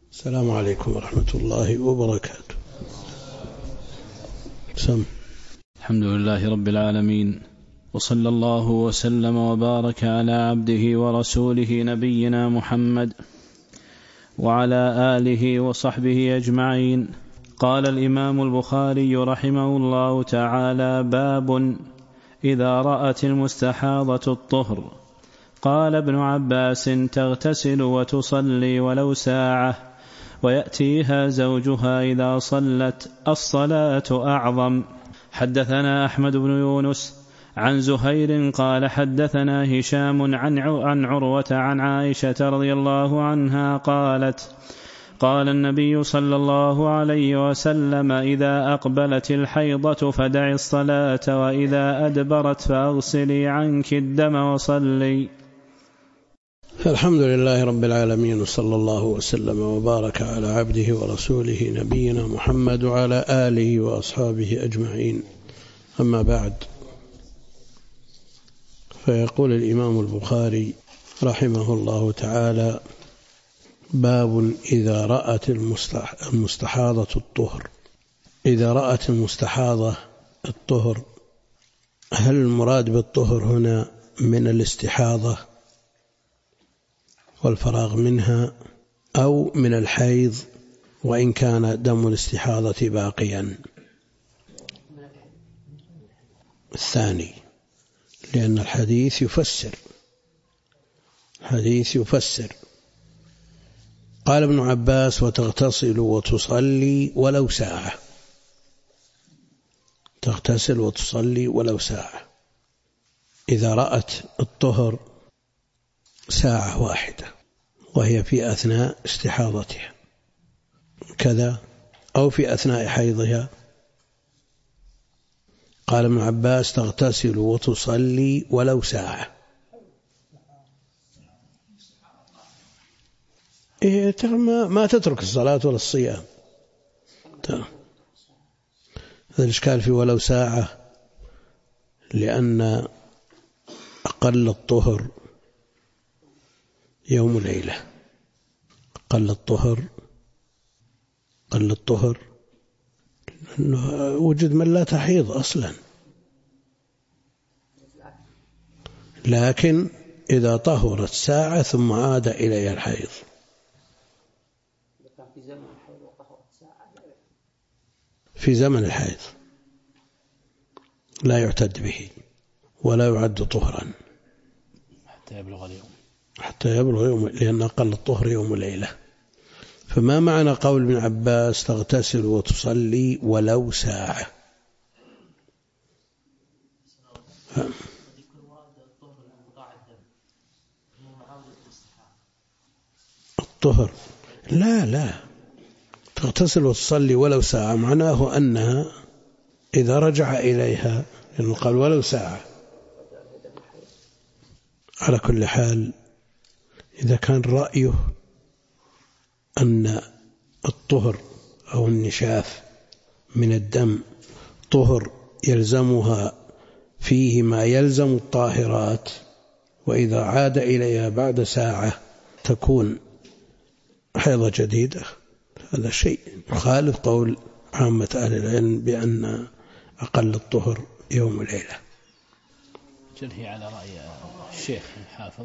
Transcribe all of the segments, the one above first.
السلام عليكم ورحمة الله وبركاته. الحمد لله رب العالمين، وصلى الله وسلم وبارك على عبده ورسوله نبينا محمد وعلى آله وصحبه أجمعين. قال الإمام البخاري رحمه الله تعالى: باب إذا رأت المستحاضة الطهر. قال ابن عباس: تغتسل وتصلي ولو ساعة، ويأتيها زوجها إذا صلت، الصلاة أعظم. حدثنا أحمد بن يونس عن زهير قال حدثنا هشام عن عروة عن عائشة رضي الله عنها قالت: قال النبي صلى الله عليه وسلم: إذا أقبلت الحيضة فدعي الصلاة، وإذا أدبرت فأغسلي عنك الدم وصلي. الحمد لله رب العالمين، وصلى الله وسلم وبارك على عبده ورسوله نبينا محمد وعلى آله وأصحابه أجمعين. أما بعد، فيقول الإمام البخاري رحمه الله تعالى: باب إذا رأت المستحاضة الطهر. إذا رأت المستحاضة الطهر، هل المراد بالطهر هنا من الاستحاضة والفراغ منها، أو من الحيض وإن كان دم الاستحاضة باقيا؟ الثاني، لأن الحديث يفسر. قال ابن عباس: وتغتسل وتصلي ولو ساعة. تغتسل وتصلي ولو ساعة، إذا رأت الطهر ساعة واحدة وهي في أثناء استحاضتها كذا، أو في أثناء حيضها. قال ابن عباس: تغتسل وتصلي ولو ساعة. ما تترك الصلاة ولا الصيام. هذا الإشكال في ولو ساعة، لأن أقل الطهر يوم ليلة. أقل الطهر وجد من لا تحيض أصلا، لكن إذا طهرت ساعة ثم عاد إليها الحيض. في زمن الحيض لا يعتد به ولا يعد طهرا حتى يبلغ يوم، لأن أقل الطهر يوم الليلة. فما معنى قول ابن عباس: تغتسل وتصلي ولو ساعة؟ الطهر لا تغتسل وتصلي ولو ساعة معناه أنها إذا رجع إليها، لأنه قال ولو ساعة. على كل حال، إذا كان رأيه أن الطهر أو النشاف من الدم طهر يلزمها فيه ما يلزم الطاهرات، وإذا عاد إليها بعد ساعة تكون حيضة جديدة، هذا شيء يخالف قول عامة أهل العلم بأن أقل الطهر يوم الليلة. هي على رأي الشيخ الحافظ،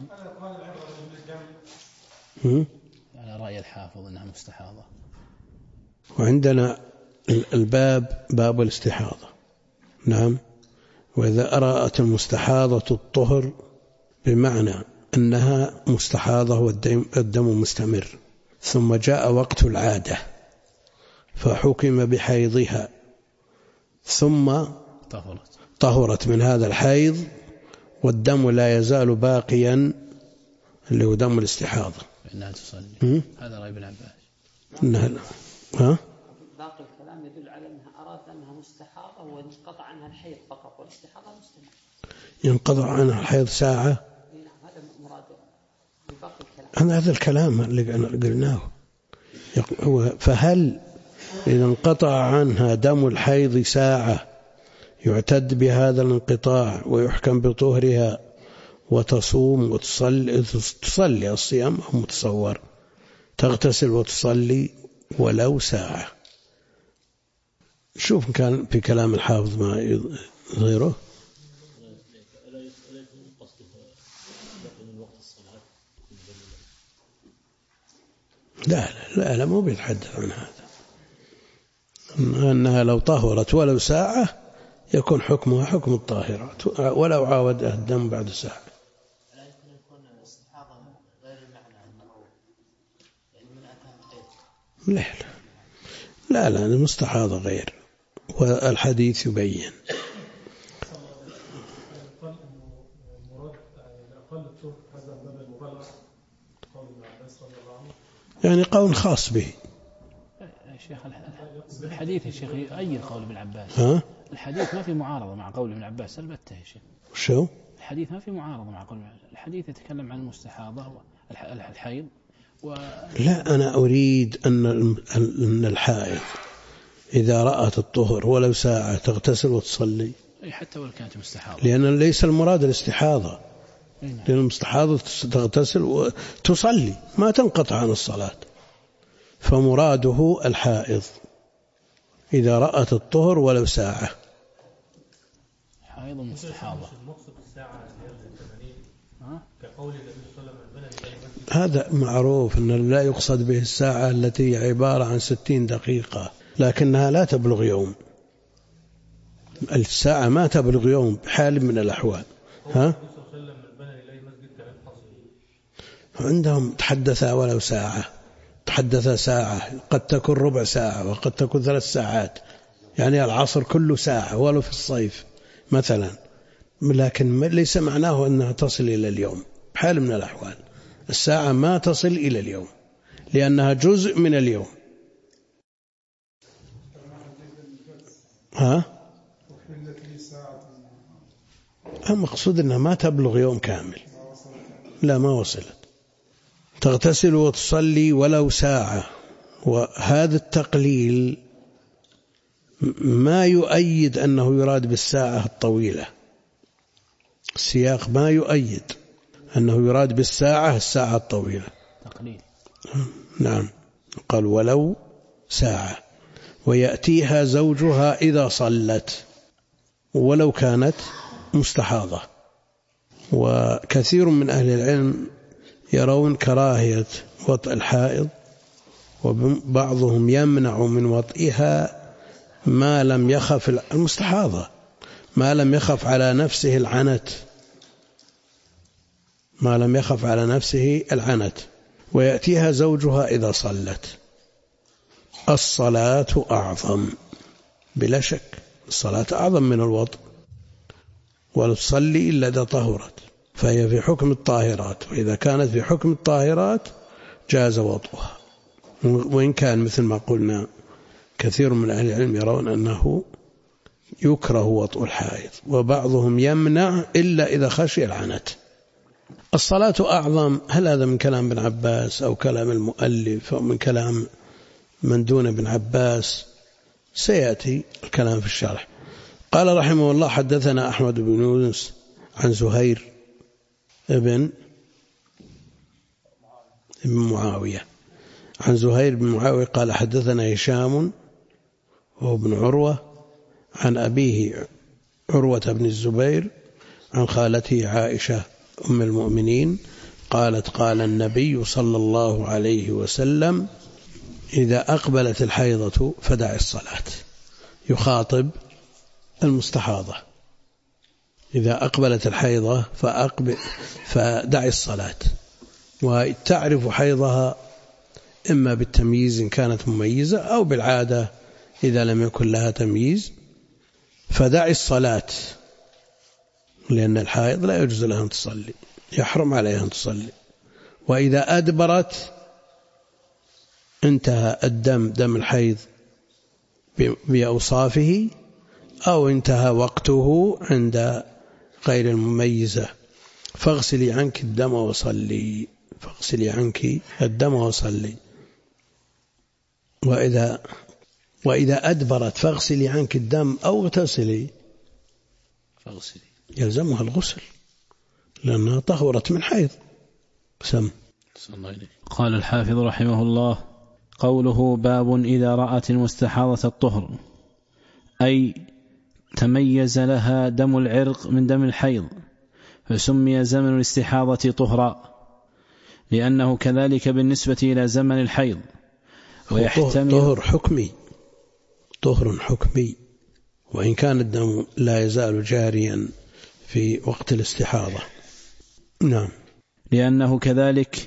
على رأي الحافظ أنها مستحاضة. وعندنا الباب باب الاستحاضة. نعم. وإذا أرأت المستحاضة الطهر بمعنى أنها مستحاضة والدم مستمر، ثم جاء وقت العادة فحكم بحيضها، ثم طهرت من هذا الحيض والدم لا يزال باقيا اللي هو دم الاستحاضة، إنها تصلي. هذا رأي ابن عباس. باقي الكلام يدل على أنها أرادت أنها مستحاضة وانقطع عنها الحيض فقط، والاستحاضة مستمر. ينقطع عنها الحيض ساعة. هذا مراد باقي الكلام. هذا الكلام اللي قلناه. فهل إذا انقطع عنها دم الحيض ساعة يعتد بهذا الانقطاع ويحكم بطهرها وتصوم وتصلي الصيام، أو متصور تغتسل وتصلي ولو ساعة. شوف كان في كلام الحافظ ما غيره. لا مو بيتحدث عن هذا، أنها لو طهرت ولو ساعة يكون حكمها حكم الطاهرات ولو عاودها الدم بعد ساعة. لا المستحاضة غير، والحديث يبين. يعني قول خاص به. شيخ الحديث يا شيخ أي قول ابن عباس. الحديث ما في معارضة مع قول ابن عباس البتة يا شيخ. شو؟ الحديث ما في معارضة مع قول الحديث يتكلم عن المستحاضة والحيض لا أنا أريد أن الحائض إذا رأت الطهر ولو ساعة تغتسل وتصلي. حتى ولو كانت مستحاضة. لأن ليس المراد الاستحاضة. لأن المستحاضة تغتسل وتصلي ما تنقطع عن الصلاة. فمراده الحائض إذا رأت الطهر ولو ساعة. حائض مستحاضة. هذا معروف أن لا يقصد به الساعة التي عبارة عن 60 دقيقة، لكنها لا تبلغ يوم. الساعة ما تبلغ يوم بحال من الأحوال. عندهم تحدث ولو ساعة، تحدث ساعة، قد تكون ربع ساعة وقد تكون 3 ساعات، يعني العصر كله ساعة ولو في الصيف مثلا، لكن ليس معناه أنها تصل إلى اليوم بحال من الأحوال. الساعة ما تصل إلى اليوم لأنها جزء من اليوم. المقصود أنها ما تبلغ يوم كامل. لا ما وصلت. تغتسل وتصلي ولو ساعة، وهذا التقليل ما يؤيد أنه يراد بالساعة الطويلة. السياق ما يؤيد أنه يراد بالساعة الساعة الطويلة. تقليل. نعم، قال ولو ساعة. ويأتيها زوجها إذا صلت ولو كانت مستحاضة. وكثير من أهل العلم يرون كراهية وطئ الحائض، وبعضهم يمنع من وطئها ما لم يخف المستحاضة، ما لم يخف على نفسه العنت، ما لم يخف على نفسه العنت. ويأتيها زوجها إذا صلت. الصلاة أعظم بلا شك، الصلاة أعظم من الوطء، ولا تصلي إلا إذا طهرت، فهي في حكم الطاهرات، وإذا كانت في حكم الطاهرات جاز وطئها. وإن كان مثل ما قلنا كثير من أهل العلم يرون أنه يكره وطئ الحائض، وبعضهم يمنع إلا إذا خشي العنت. الصلاة أعظم، هل هذا من كلام ابن عباس أو كلام المؤلف أو من كلام من دون ابن عباس؟ سيأتي الكلام في الشرح. قال رحمه الله: حدثنا أحمد بن يونس عن زهير ابن معاوية، عن زهير بن معاوية قال: حدثنا هشام وهو ابن عروة عن أبيه عروة بن الزبير عن خالته عائشة أم المؤمنين قالت: قال النبي صلى الله عليه وسلم: إذا أقبلت الحيضة فدع الصلاة. يخاطب المستحاضة: إذا أقبلت الحيضة فدع الصلاة. وتعرف حيضها إما بالتمييز إن كانت مميزة أو بالعادة إذا لم يكن لها تمييز، فدع الصلاة، لأن الحائض لا يجوز لها أن تصلي، يحرم عليها أن تصلي. وإذا أدبرت انتهى الدم، دم الحيض بأوصافه، أو انتهى وقته عند غير المميزة، فاغسلي عنك الدم وصلي، فاغسلي عنك الدم وصلي. وإذا أدبرت فاغسلي عنك الدم أو اغتسلي، يلزمها الغسل لأنها طهرت من حيض. سم. قال الحافظ رحمه الله: قوله باب إذا رأت المستحاضة الطهر، أي تميز لها دم العرق من دم الحيض، فسمي زمن الاستحاضة طهرا لأنه كذلك بالنسبة إلى زمن الحيض. ويحتمل طهر حكمي، وإن كان الدم لا يزال جاريا في وقت الاستحاضة. نعم. لأنه كذلك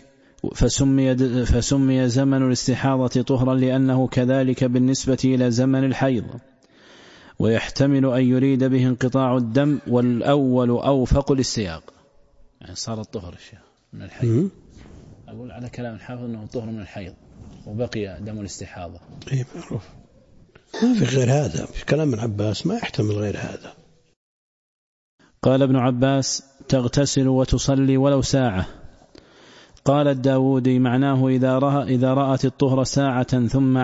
فسمي زمن الاستحاضة طهرا لأنه كذلك بالنسبة إلى زمن الحيض. ويحتمل أن يريد به انقطاع الدم، والأول أوفق للسياق، يعني صار الطهر الشيخ من الحيض. أقول على كلام الحافظ أنه طهر من الحيض وبقي دم الاستحاضة. معروف، ما في غير هذا. في كلام ابن عباس ما يحتمل غير هذا. قال ابن عباس: تغتسل وتصلي ولو ساعة. قال الداودي: معناه إذا رأت الطهر ساعة ثم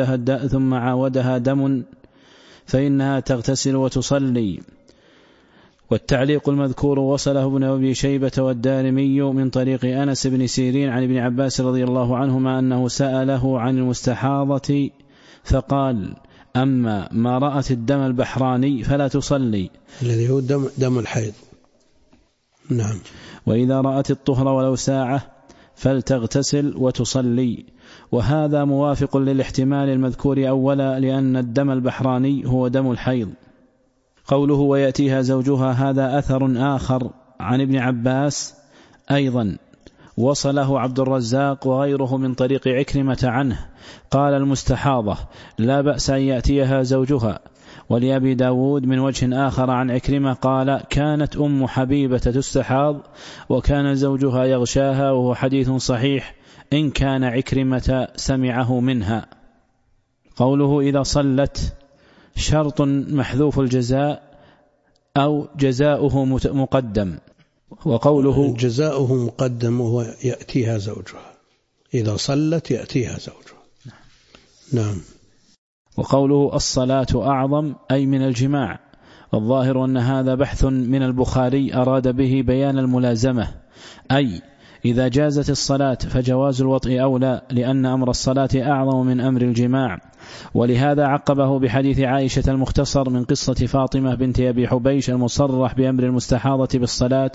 عاودها دم فإنها تغتسل وتصلي. والتعليق المذكور وصله ابن أبي شيبة والدارمي من طريق أنس بن سيرين عن ابن عباس رضي الله عنهما أنه سأله عن المستحاضة فقال: أما ما رأت الدم البحراني فلا تصلي، الذي هو دم الحيض. نعم. وإذا رأت الطهر ولو ساعة فلتغتسل وتصلي. وهذا موافق للاحتمال المذكور أولا، لأن الدم البحراني هو دم الحيض. قوله ويأتيها زوجها، هذا أثر آخر عن ابن عباس أيضا وصله عبد الرزاق وغيره من طريق عكرمة عنه، قال: المستحاضة لا بأس أن يأتيها زوجها. ولأبي داود من وجه آخر عن عكرمة قال: كانت أم حبيبة تستحاض وكان زوجها يغشاها، وهو حديث صحيح إن كان عكرمة سمعه منها. قوله إذا صلت شرط محذوف الجزاء أو جزاؤه مقدم. وقوله جزاؤه مقدم وهو يأتيها زوجها، إذا صلت يأتيها زوجها. نعم. وقوله الصلاة أعظم أي من الجماع. والظاهر أن هذا بحث من البخاري أراد به بيان الملازمة، أي إذا جازت الصلاة فجواز الوطء أولى، لأن أمر الصلاة أعظم من أمر الجماع. ولهذا عقبه بحديث عائشة المختصر من قصة فاطمة بنت أبي حبيش المصرح بأمر المستحاضة بالصلاة،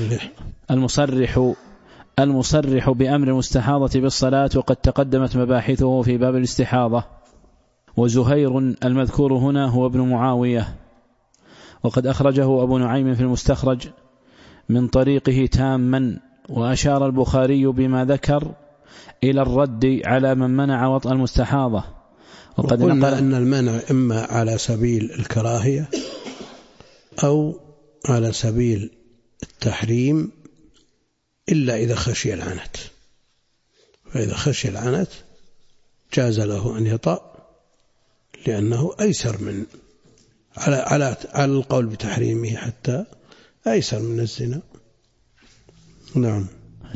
المصرح بأمر المستحاضة بالصلاة، وقد تقدمت مباحثه في باب الاستحاضة. وزهير المذكور هنا هو ابن معاوية، وقد أخرجه أبو نعيم في المستخرج من طريقه تاما. وأشار البخاري بما ذكر إلى الرد على من منع وطأ المستحاضة. وقد قلنا أن المنع إما على سبيل الكراهية أو على سبيل التحريم، إلا إذا خشي العنت. فإذا خشي العنت جاز له أن يطأ، لأنه أيسر من على القول بتحريمه، حتى أيسر من الزنا. نعم.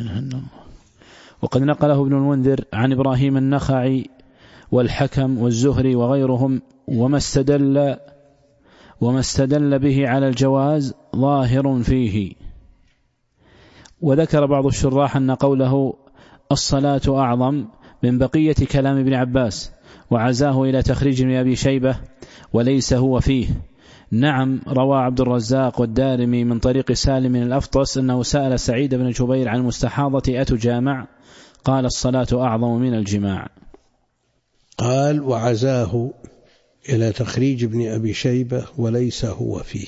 وقد نقله ابن المنذر عن إبراهيم النخعي والحكم والزهري وغيرهم، وما استدل به على الجواز ظاهر فيه. وذكر بعض الشراح أن قوله الصلاة أعظم من بقية كلام ابن عباس، وعزاه إلى تخريج ابن أبي شيبة وليس هو فيه. نعم، روى عبد الرزاق والدارمي من طريق سالم من الأفطس أنه سأل سعيد بن جبير عن المستحاضة أتجامع؟ قال الصلاة أعظم من الجماع. قال وعزاه إلى تخريج ابن أبي شيبة وليس هو فيه.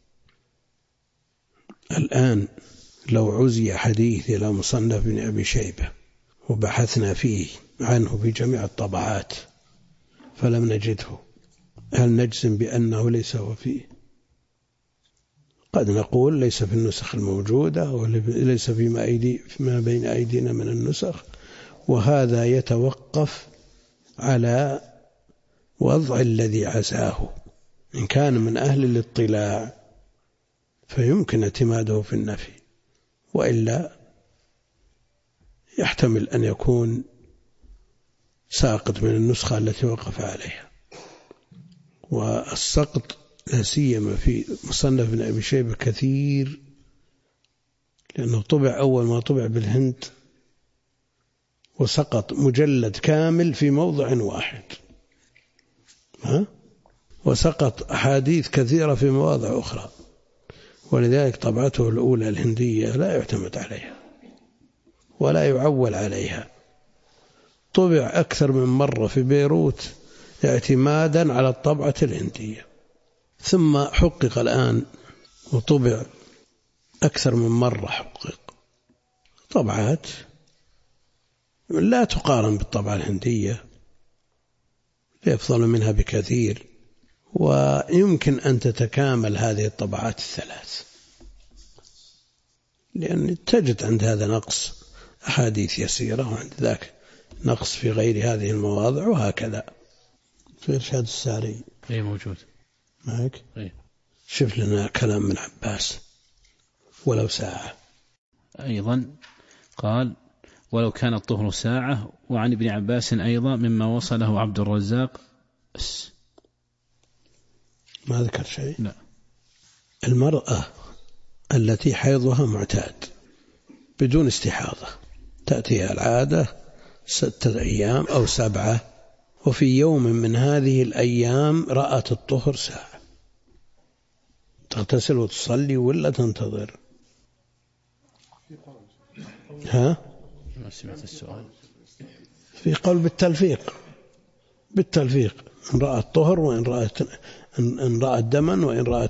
الآن لو عزي حديث إلى مصنف ابن أبي شيبة وبحثنا فيه عنه في جميع الطبعات فلم نجده، هل نجزم بأنه ليس هو فيه؟ قد نقول ليس في النسخ الموجودة وليس فيما بين أيدينا من النسخ، وهذا يتوقف على وضع الذي عزاه. إن كان من أهل الاطلاع فيمكن اعتماده في النفي، وإلا يحتمل أن يكون ساقط من النسخة التي وقف عليها. والسقط لا سيما في مصنف ابن أبي شيبة كثير، لأنه طبع أول ما طبع بالهند وسقط مجلد كامل في موضع واحد، وسقط أحاديث كثيرة في مواضع أخرى، ولذلك طبعته الأولى الهندية لا يعتمد عليها ولا يعول عليها. طبع أكثر من مرة في بيروت اعتمادا على الطبعة الهندية، ثم حقق الآن وطبع أكثر من مرة، حقق طبعات لا تقارن بالطبعة الهندية، يفضل منها بكثير، ويمكن أن تتكامل هذه الطبعات الثلاث، لأن تجد عند هذا نقص أحاديث يسيرة، وعند ذاك نقص في غير هذه المواضع، وهكذا. في إرشاد الساري أي موجود معك؟ أي. شوف لنا كلام من عباس ولو ساعة. أيضا قال ولو كان الطهر ساعة. وعن ابن عباس أيضا مما وصله عبد الرزاق. ما ذكر شيء. لا. المرأة التي حيضها معتاد بدون استحاضة تأتيها العادة 6 أيام أو 7، وفي يوم من هذه الأيام رأت الطهر ساعة، تغتسل وتصلي ولا تنتظر؟ ها؟ ما سمعت السؤال. في قول بالتلفيق إن رأت طهر، وإن رأت دما، وإن رأت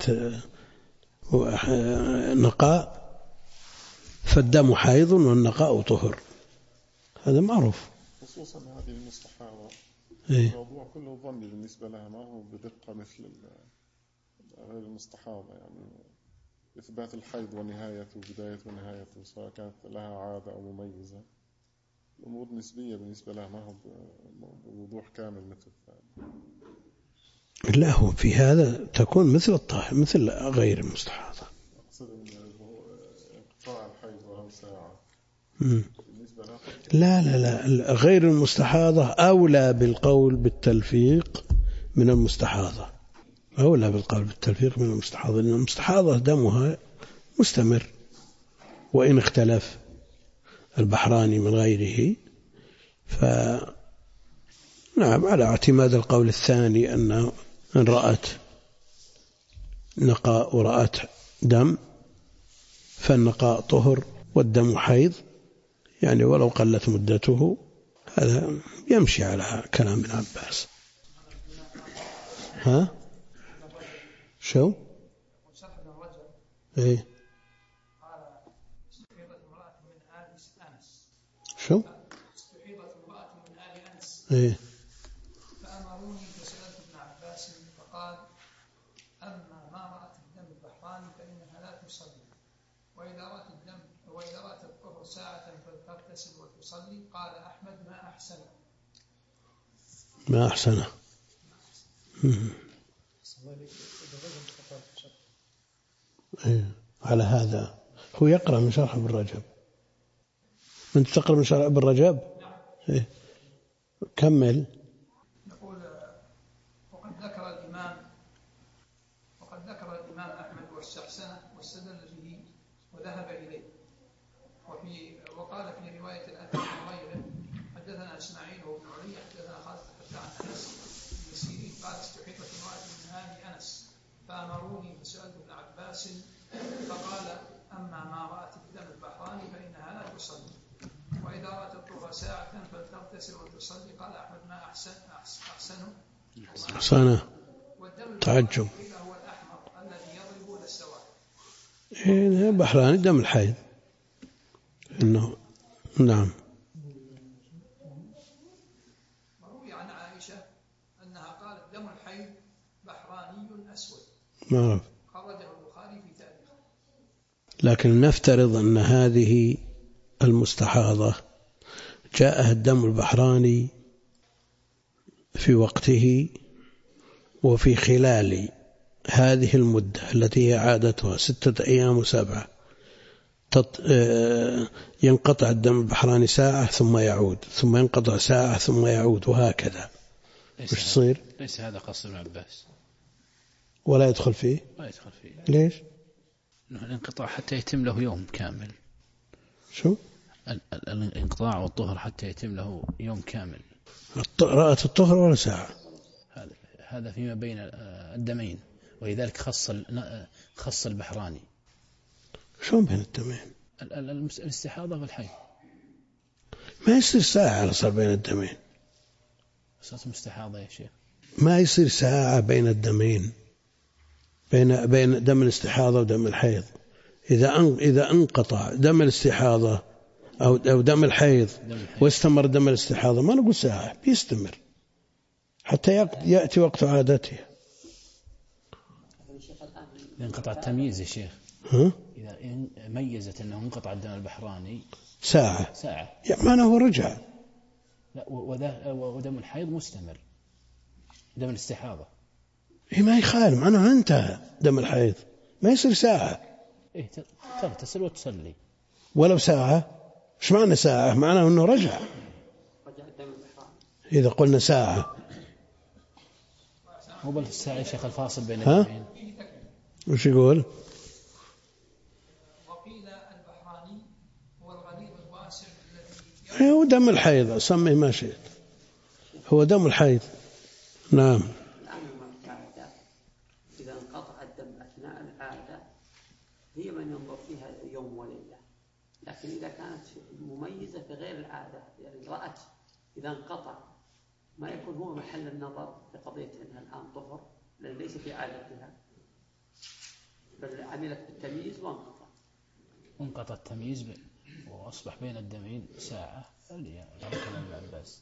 نقاء، فالدم حيض والنقاء طهر، هذا معروف. خصوصا هذه المستحاضة الموضوع كله ظن بالنسبة لها، ما هو بدقة مثل غير المستحاضة، يعني إثبات الحيض ونهايته وبداية ونهايته سواء كانت لها عادة أو مميزة، الأمور نسبية بالنسبة لها، ما هو بوضوح كامل مثل الثاني. لا، هو في هذا تكون مثل الطاهر مثل غير المستحاضة. أقصد انقطاع الحيض ولو ساعة بالنسبة لها. لا، غير المستحاضة أولى بالقول بالتلفيق من المستحاضة، أولى بالقول بالتلفيق من المستحاضة، لأن المستحاضة دمها مستمر، وإن اختلف البحراني من غيره، نعم على اعتماد القول الثاني أن رأت نقاء ورأت دم، فالنقاء طهر والدم حيض، يعني ولو قلت مدته، هذا يمشي على كلام ابن عباس. ها؟ شو؟ ايه شو؟ ايه فأمروني فسألت ابن عباس فقال أما ما رأت الدم البحراني فإنها لا تصلي، وإذا رأت الطهر ساعة فلتغتسل وتصلي. قال أحمد ما أحسنه. إيه. على هذا هو يقرأ من شرح ابن رجب. أنت تقرأ من شرح ابن رجب؟ إيه. كمل. يقول وقد ذكر الإمام أحمد واستحسنه واستدل به وذهب إليه. وقال في رواية الأثر عن غيره حدثنا إسماعيل وابن علي حدثنا خالد عن أنس بن سيرين قال استحيطت امرأة من آل أنس فأمروني فسألت ابن عباس فقال أما ما رأت الدم البحراني فإنها لا تصلي، وإذا رأت الطهر ساعة فلتغتسل وتصلي. قال أحمد ما أحسنه. تعجب. هو الأحمر الذي يضرب للسواد. إيه بحراني دم الحيض إنه نعم. وروي عن عائشة أنها قالت دم الحيض بحراني أسود. معروف. خرجه البخاري في تاريخه. لكن نفترض أن هذه المستحاضة جاءها الدم البحراني في وقته وفي خلال هذه المدة التي هي عادتها 6 أيام و7 ينقطع الدم البحراني ساعة ثم يعود، ثم ينقطع ساعة ثم يعود، وهكذا. وش يصير؟ ليس هذا قصد ابن عباس، ولا يدخل فيه. ليش؟ الانقطاع حتى يتم له يوم كامل. شو؟ الانقطاع والطهر حتى يتم له يوم كامل، رأت الطهر ولا ساعة؟ هذا فيما بين الدمين، ولذلك خص البحراني. شلون بين الدمين؟ الاستحاضة والحيض ما يصير ساعة صار بين الدمين. أساس مستحاضة يا شيخ، ما يصير ساعة بين الدمين، بين دم الاستحاضة ودم الحيض. إذا انقطع دم الاستحاضة أو دم الحيض واستمر دم الاستحاضة ما نقول ساعة، بيستمر حتى يأتي وقت عادته. إذا انقطع التمييز يا شيخ، إذا ميزت أنه انقطع الدم البحراني ساعة يعني معناه هو رجع. لا، ودم الحيض مستمر، دم الاستحاضة ما يخالف، معناه انتهى دم الحيض، ما يصير ساعة. تغتسل وتصلي ولو ساعة. ايش معنى ساعة؟ معناه انه رجع. إذا قلنا ساعة مو بالساعة يا شيخ الفاصل بين الدمين. وش يقول؟ وقيل البحراني هو الغليظ الواسع الذي هو دم الحيض، سميه ما شئت، هو دم الحيض. نعم. الآن المعتادة إذا انقطع الدم أثناء العادة هي من ينظر فيها يوم وليلة، لكن إذا كانت مميزة في غير العادة، يعني رأت إذا انقطع ما يكون هو محل النظر في قضية أنها الآن طهر، لأن ليس في عادتها، بل عملت بالتمييز وانقطع التمييز وأصبح بين الدمين ساعة. على كلام ابن عباس.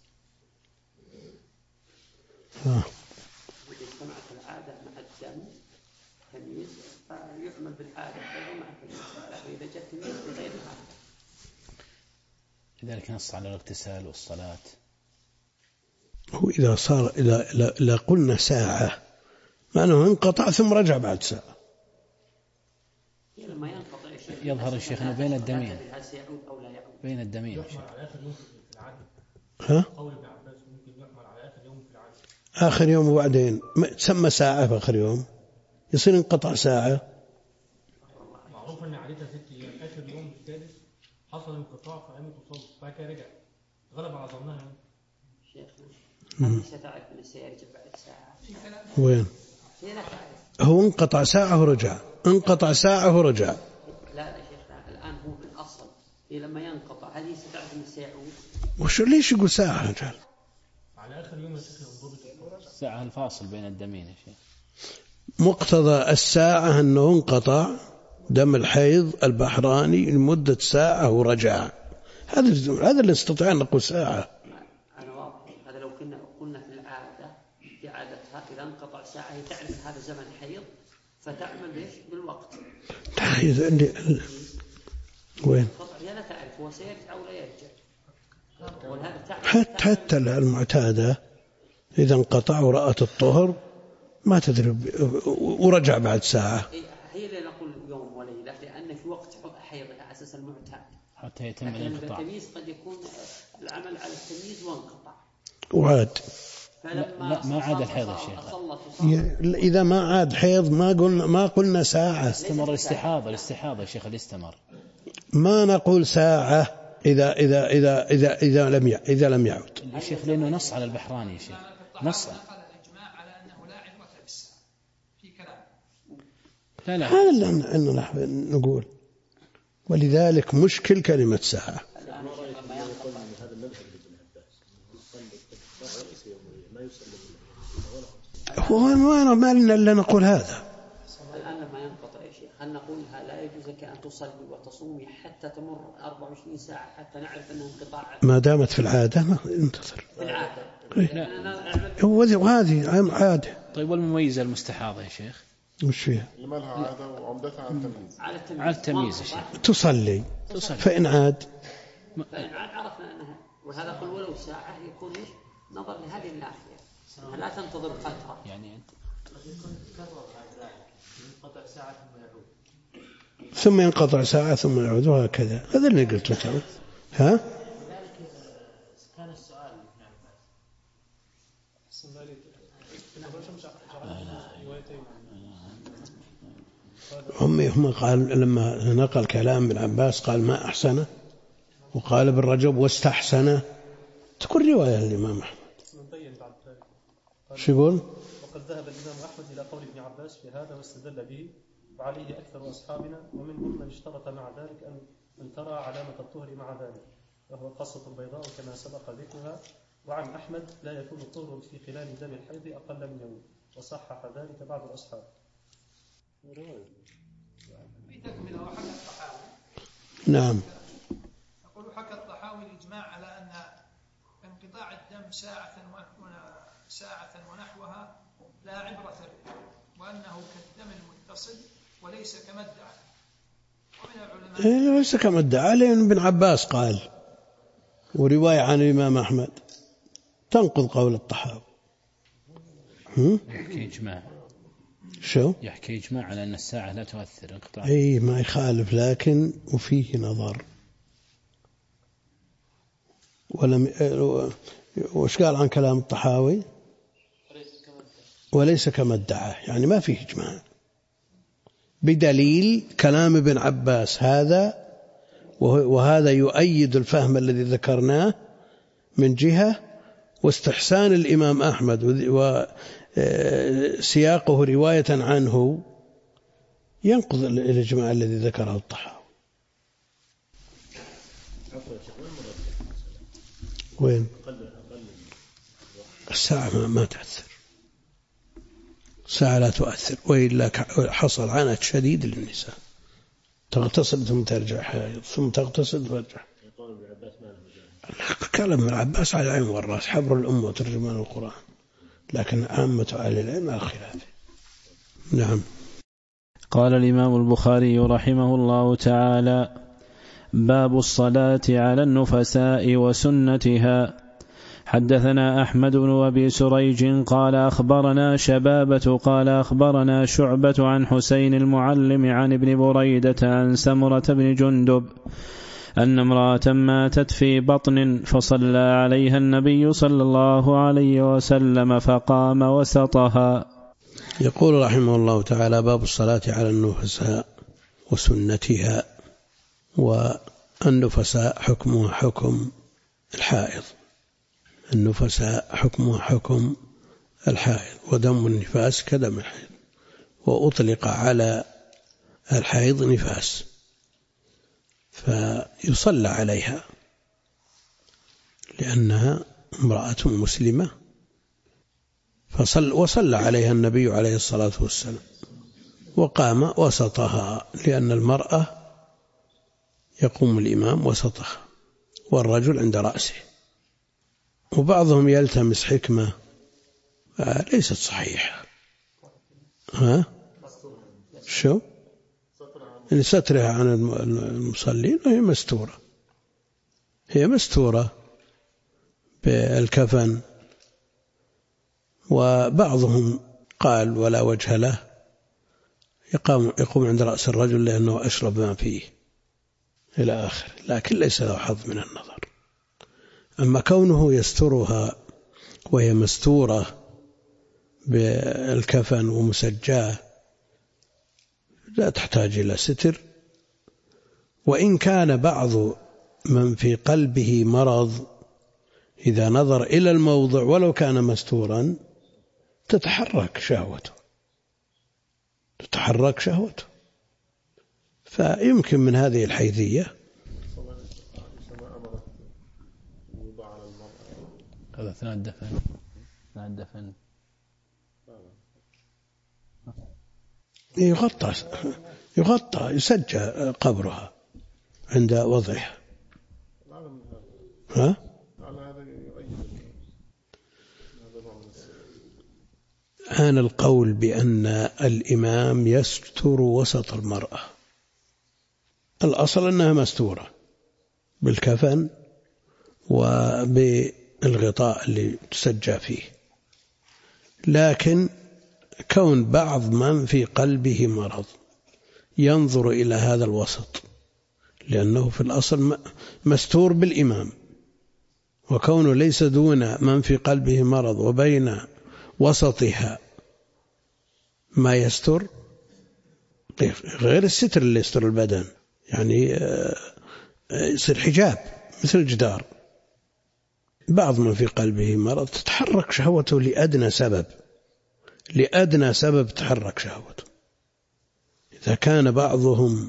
إذا اجتمعت العادة مع الدم تمييز فيعمل بالعادة غير مع التمييز، لكن إذا جاء تمييز بغير العادة. لذلك نص على الاغتسال والصلاة. هو إذا صار إذا قلنا ساعة معناه انقطع ثم رجع بعد ساعة. لما ينقطع يظهر الشيخ أنه بين الدمين، بين الدمين. ها؟ آخر يوم وبعدين تسمى ساعة في آخر يوم يصير انقطع ساعة. معروف أن عادتها 6 أيام، آخر يوم الثالث حصل انقطاع فقامت وصلت بعد كده رجع، غلب على ظنها. شيخنا ستعرف أن سيرجع بعد ساعة. وين؟ هو انقطع ساعة ورجع، انقطع ساعة ورجع. لا شيخنا الآن هو بالأصل لما ينقطع هذه ستعرف أن سيعود. وشو ليش يقول ساعة رجال؟ على آخر يوم الساعة الفاصل بين الدمين يا شيخ. مقتضى الساعة أنه انقطع دم الحيض البحراني لمدة ساعة ورجع، هذا اللي نستطيع أن نقول ساعة. أنا واضح، هذا لو كنا قلنا في العادة في عادتها إذا انقطع ساعة هي تعرف هذا زمن حيض فتعمل بإيش بالوقت. وين؟ هي لا تعرف هو سيرجع أو لا يرجع. حتى المعتادة إذا انقطع ورأت الطهر ما تدري ورجع بعد ساعة. هي اللي نقول يوم وليلة لأن في وقت حيضها على أساس المعتاد حتى يتم الانقطاع. التمييز قد يكون العمل على التمييز وانقطع وعاد. لا ما عاد الحيض يا شيخ. إذا ما عاد حيض ما قلنا ساعة. استمر الاستحاضة يا شيخ الاستمر. ما نقول ساعة إذا لم يعد. يا شيخ لأنه نص على البحراني يا شيخ، نص على أنه لا عبرة بالساعة في كلام. لا هذا اللي نقول، ولذلك مشكل كلمة ساعة. هو ما لنا إلا نقول هذا. الآن لما ينقطع يا شيخ هل نقولها لا يجوز لك أن تصلي وتصومي حتى تمر 24 ساعة حتى نعرف أنه انقطاع؟ ما دامت في العادة ما انتظر. في العادة. وهذه عادة. طيب والمميزة المستحاضة يا شيخ؟ وش فيها؟ اللي ما لها عادة وعمدتها على التمييز يا شيخ. تصلي فإن عاد عرفنا أنها، وهذا قل ولو ساعة يكون نظر لهذه الناحية لا تنتظر فترة. يعني أنت ثم ينقطع ساعة ثم يعود وهكذا. هذا اللي قلته ترى. ها؟ كان السؤال هم قال لما نقل كلام ابن عباس قال ما أحسنه وقال ابن رجب واستحسن، تكون رواية الإمام أحمد. شو يقول؟ وقد ذهب الإمام أحمد إلى قول ابن عباس في هذا واستدل به، وعليه أكثر أصحابنا، ومنهم من اشترط مع ذلك أن ترى علامة الطهر مع ذلك، وهو القصة البيضاء كما سبق ذكرها. وعن أحمد لا يكون الطهر في خلال دم الحيض أقل من يوم، وصحح ذلك بعض الأصحاب. نعم. يقول حكى الطحاوي الإجماع على أن انقطاع الدم ساعة ونحوها لا عبرة به، وأنه كالدم المتصل وليس كما ادعى. ومن العلماء ليس كما ادعى، لأن ابن عباس قال، ورواية عن الإمام أحمد تنقض قول الطحاوي. يحكي إجماع. شو؟ يحكي إجماع على أن الساعة لا تؤثر انقطاع. أي ما يخالف، لكن وفيه نظر. وش قال عن كلام الطحاوي؟ وليس كما ادعى، يعني ما فيه إجماع، بدليل كلام ابن عباس هذا، وهذا يؤيد الفهم الذي ذكرناه من جهة، واستحسان الإمام أحمد وسياقه رواية عنه ينقض الإجماع الذي ذكره الطحاوي. وين؟ الساعة ما تأثر، الساعة لا تؤثر، وإلا حصل عنت شديد للنساء، تغتسل ثم ترجع حائض، ثم تغتسل ترجع. كلام ابن عباس على العين والرأس، حبر الأمة وترجمان القرآن، لكن عامة أهل العلم على خلافه. نعم. قال الإمام البخاري رحمه الله تعالى: باب الصلاة على النفساء وسنتها. حدثنا أحمد بن أبي سريج قال أخبرنا شبابة قال أخبرنا شعبة عن حسين المعلم عن ابن بريدة عن سمرة بن جندب أن امرأة ماتت في بطن، فصلى عليها النبي صلى الله عليه وسلم فقام وسطها. يقول رحمه الله تعالى: باب الصلاة على النفساء وسنتها. والنفساء حكمها حكم الحائض، النفساء حكمها حكم الحائض، ودم النفاس كدم الحيض، وأطلق على الحيض نفاس، فيصلى عليها لأنها امرأة مسلمة، وصلى عليها النبي عليه الصلاة والسلام، وقام وسطها، لأن المرأة يقوم الإمام وسطها والرجل عند رأسه. وبعضهم يلتمس حكمة ليست صحيحة. شو؟ سترها عن المصلين، هي مستورة بالكفن. وبعضهم قال ولا وجه له، يقوم عند رأس الرجل لأنه أشرب ما فيه إلى آخر، لكن ليس له حظ من النظر. أما كونه يسترها وهي مستورة بالكفن ومسجاه لا تحتاج إلى ستر. وإن كان بعض من في قلبه مرض إذا نظر إلى الموضع ولو كان مستورا تتحرك شهوته، فيمكن من هذه الحيثية. هذا أثناء الدفن يغطى يسجى قبرها عند وضعها. أنا القول بأن الإمام يستر وسط المرأة، الأصل أنها مستورة بالكفن وبالغطاء اللي تسجى فيه، لكن كون بعض من في قلبه مرض ينظر إلى هذا الوسط، لأنه في الأصل مستور بالإمام، وكونه ليس دون من في قلبه مرض وبين وسطها ما يستر، غير الستر اللي يستر البدن، يعني يصير حجاب مثل الجدار. بعض من في قلبه مرض تتحرك شهوته لأدنى سبب تحرك شهوته. إذا كان بعضهم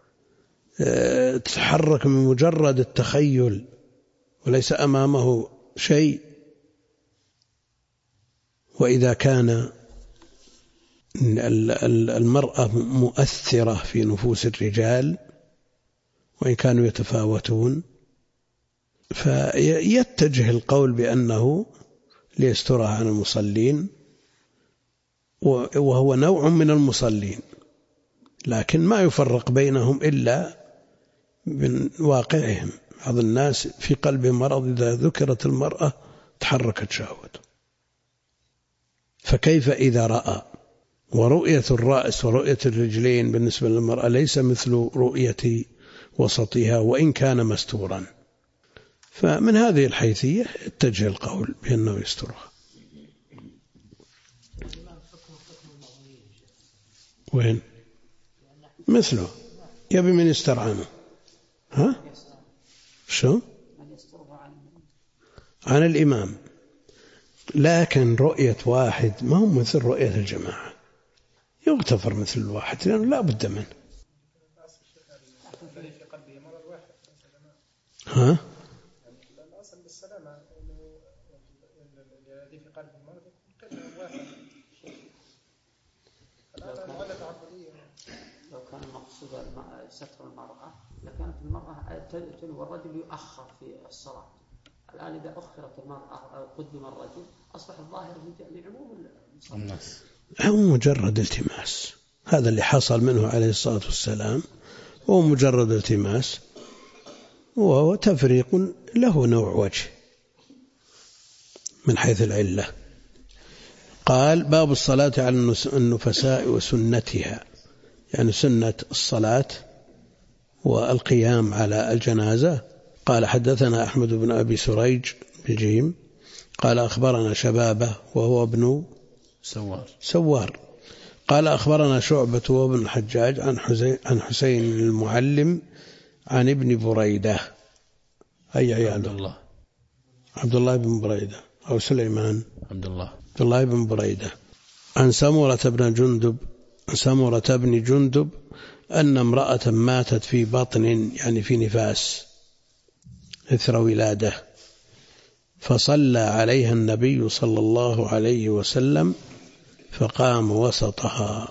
تتحرك من مجرد التخيل وليس أمامه شيء، وإذا كان المرأة مؤثرة في نفوس الرجال وإن كانوا يتفاوتون، فيتجه القول بأنه ليسترها عن المصلين، وهو نوع من المصلين، لكن ما يفرق بينهم إلا من واقعهم. بعض الناس في قلبهم مرض إذا ذكرت المرأة تحركت شهوته. فكيف إذا رأى؟ ورؤية الرأس ورؤية الرجلين بالنسبة للمرأة ليس مثل رؤية وسطها وإن كان مستورا. فمن هذه الحيثية اتجه القول بأنه يسترها. وين؟ مثله يبي من يستر عنه. ها؟ شو؟ عن الإمام. لكن رؤية واحد ما هو مثل رؤية الجماعة، يغتفر مثل الواحد لأنه لا بد منه. ها؟ لو كان المقصود ستر المرأة لكانت المرأة والرجل يؤخر في الصلاة. الآن إذا أخرت المرأة قدم الرجل أصبح الظاهر لعموم الناس. هو مجرد التماس، هذا اللي حصل منه عليه الصلاة والسلام، هو مجرد التماس، وهو تفريق له نوع وجه من حيث العلة. قال: باب الصلاة على النفساء وسنتها، يعني سنة الصلاة والقيام على الجنازة. قال: حدثنا أحمد بن أبي سريج بجيم قال: أخبرنا شبابة وهو ابن سوار قال: أخبرنا شعبة وابن الحجاج عن حسين المعلم عن ابن بريدة، أي عياله؟ عبد الله بن بريدة أو سليمان؟ عبد الله بن بريدة. عن سمرة بن جندب أن امرأة ماتت في بطن، يعني في نفاس إثر ولادة، فصلى عليها النبي صلى الله عليه وسلم فقام وسطها.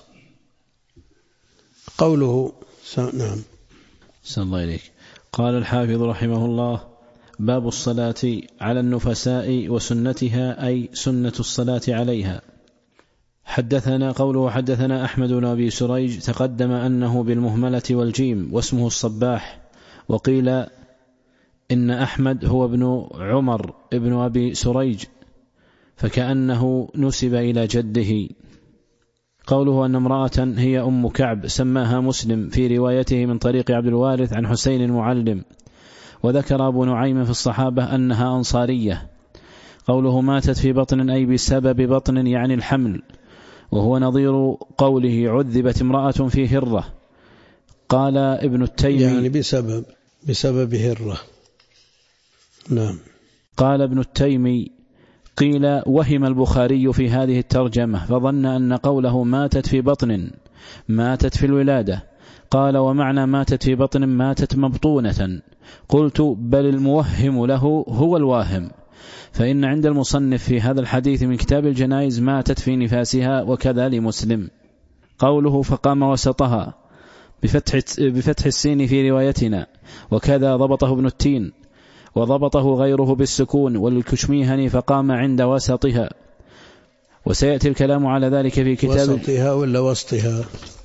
قوله نعم. صلى الله عليك. قال الحافظ رحمه الله: باب الصلاة على النفساء وسنتها، أي سنة الصلاة عليها. حدثنا قوله حدثنا أحمد بن أبي سريج، تقدم أنه بالمهملة والجيم واسمه الصباح، وقيل إن أحمد هو ابن عمر ابن أبي سريج فكأنه نسب إلى جده. قوله أن امرأة هي أم كعب سماها مسلم في روايته من طريق عبد الوارث عن حسين المعلم، وذكر أبو نعيم في الصحابة أنها أنصارية. قوله ماتت في بطن، أي بسبب بطن يعني الحمل، وهو نظير قوله عذبت امرأة في هرة. قال ابن التيمي يعني بسبب هرة. نعم. قال ابن التيمي: قيل وهم البخاري في هذه الترجمة فظن أن قوله ماتت في بطن ماتت في الولادة. قال: ومعنى ماتت في بطن ماتت مبطونة. قلت: بل الموهم له هو الواهم، فإن عند المصنف في هذا الحديث من كتاب الجنائز ماتت في نفاسها، وكذا لمسلم. قوله فقام وسطها بفتح السين في روايتنا، وكذا ضبطه ابن التين، وضبطه غيره بالسكون، والكشميهني فقام عند وسطها. وسيأتي الكلام على ذلك في كتاب وسطها ولا وسطها؟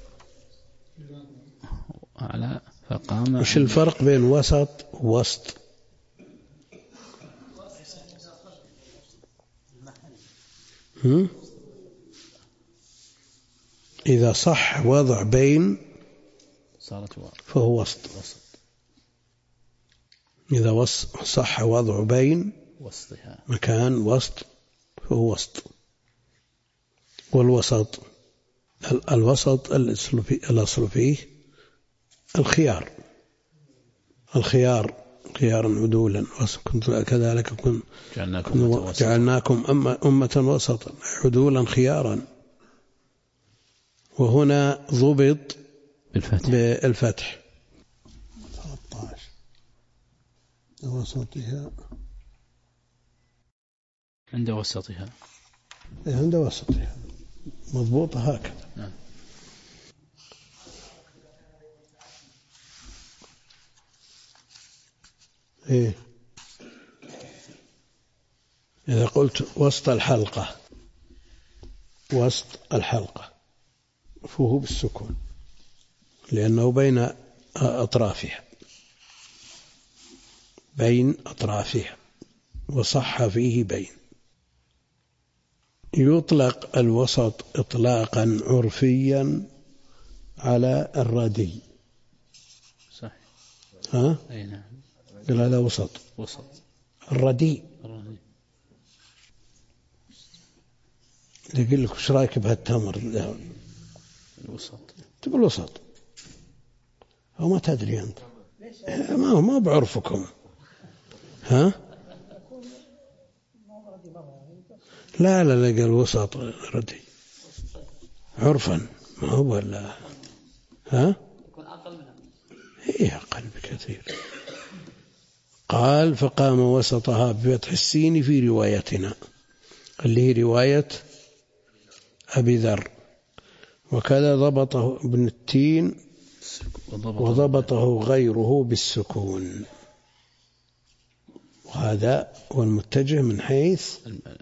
على فقام. وش الفرق بين وسط ووسط؟ إذا صح وضع بين فهو وسط. إذا صح وضع بين مكان وسط فهو وسط. والوسط الأصل فيه الخيار خيارا عدولا كذلك جعلناكم أمة وسطا عدولا خيارا. وهنا ضبط بالفتح 13 وسطها عند وسطها عند وسطها مضبوطة هكذا. نعم. إيه إذا قلت وسط الحلقة فهو بالسكون لأنه بين أطرافها وصح فيه بين. يطلق الوسط إطلاقا عرفيا على الردي. صح. ها؟ أي نعم. قال هذا وسط الردي. يقول لك وش رايك بهالتمر؟ الوسط. تقول وسط أو ما تدري أنت ما بعرفكم. ها؟ لا قال وسط ردي عرفا ما هو ولا ها؟ يكون أقل منها. هي أقل بكثير. قال فقام وسطها بفتح السين في روايتنا اللي هي رواية أبي ذر. وكذا ضبطه ابن التين وضبطه غيره بالسكون. وهذا هو المتجه من حيث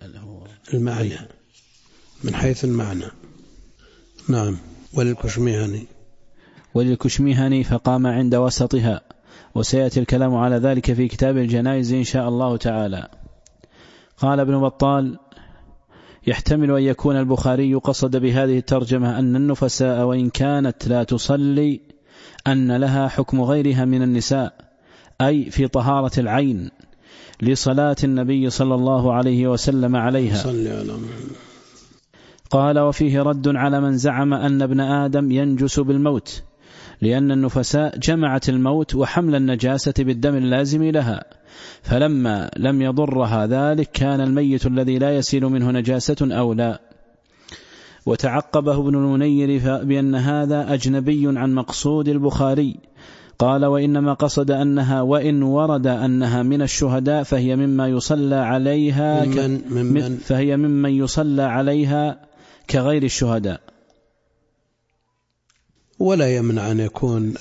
المعنى. نعم. وللكشميهني فقام عند وسطها، وسيأتي الكلام على ذلك في كتاب الجنائز إن شاء الله تعالى. قال ابن بطال: يحتمل أن يكون البخاري قصد بهذه الترجمة أن النفساء وإن كانت لا تصلي أن لها حكم غيرها من النساء، أي في طهارة العين لصلاة النبي صلى الله عليه وسلم عليها. قال: وفيه رد على من زعم أن ابن آدم ينجس بالموت، لأن النفساء جمعت الموت وحمل النجاسة بالدم اللازم لها، فلما لم يضرها ذلك كان الميت الذي لا يسيل منه نجاسة أولى. وتعقبه ابن المنير بأن هذا أجنبي عن مقصود البخاري. قال: وإنما قصد أنها وإن ورد أنها من الشهداء فهي مما يصلى عليها فهي ممن يصلى عليها كغير الشهداء. ولا يمنع أن يكون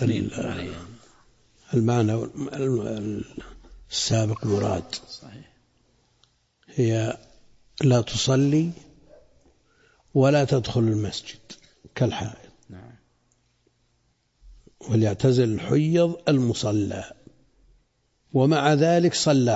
المعنى السابق مراد. هي لا تصلي ولا تدخل المسجد كالحائض، وليعتزل الحيض المصلى، ومع ذلك صلى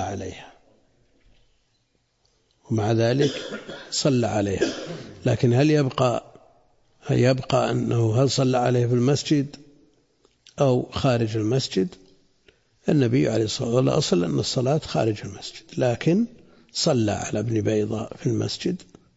عليها. لكن هل يبقى أنه هل صلى عليه في المسجد أو خارج المسجد؟ النبي عليه الصلاة والسلام الأصل أن الصلاة خارج المسجد، لكن صلى على ابن بيضاء في المسجد،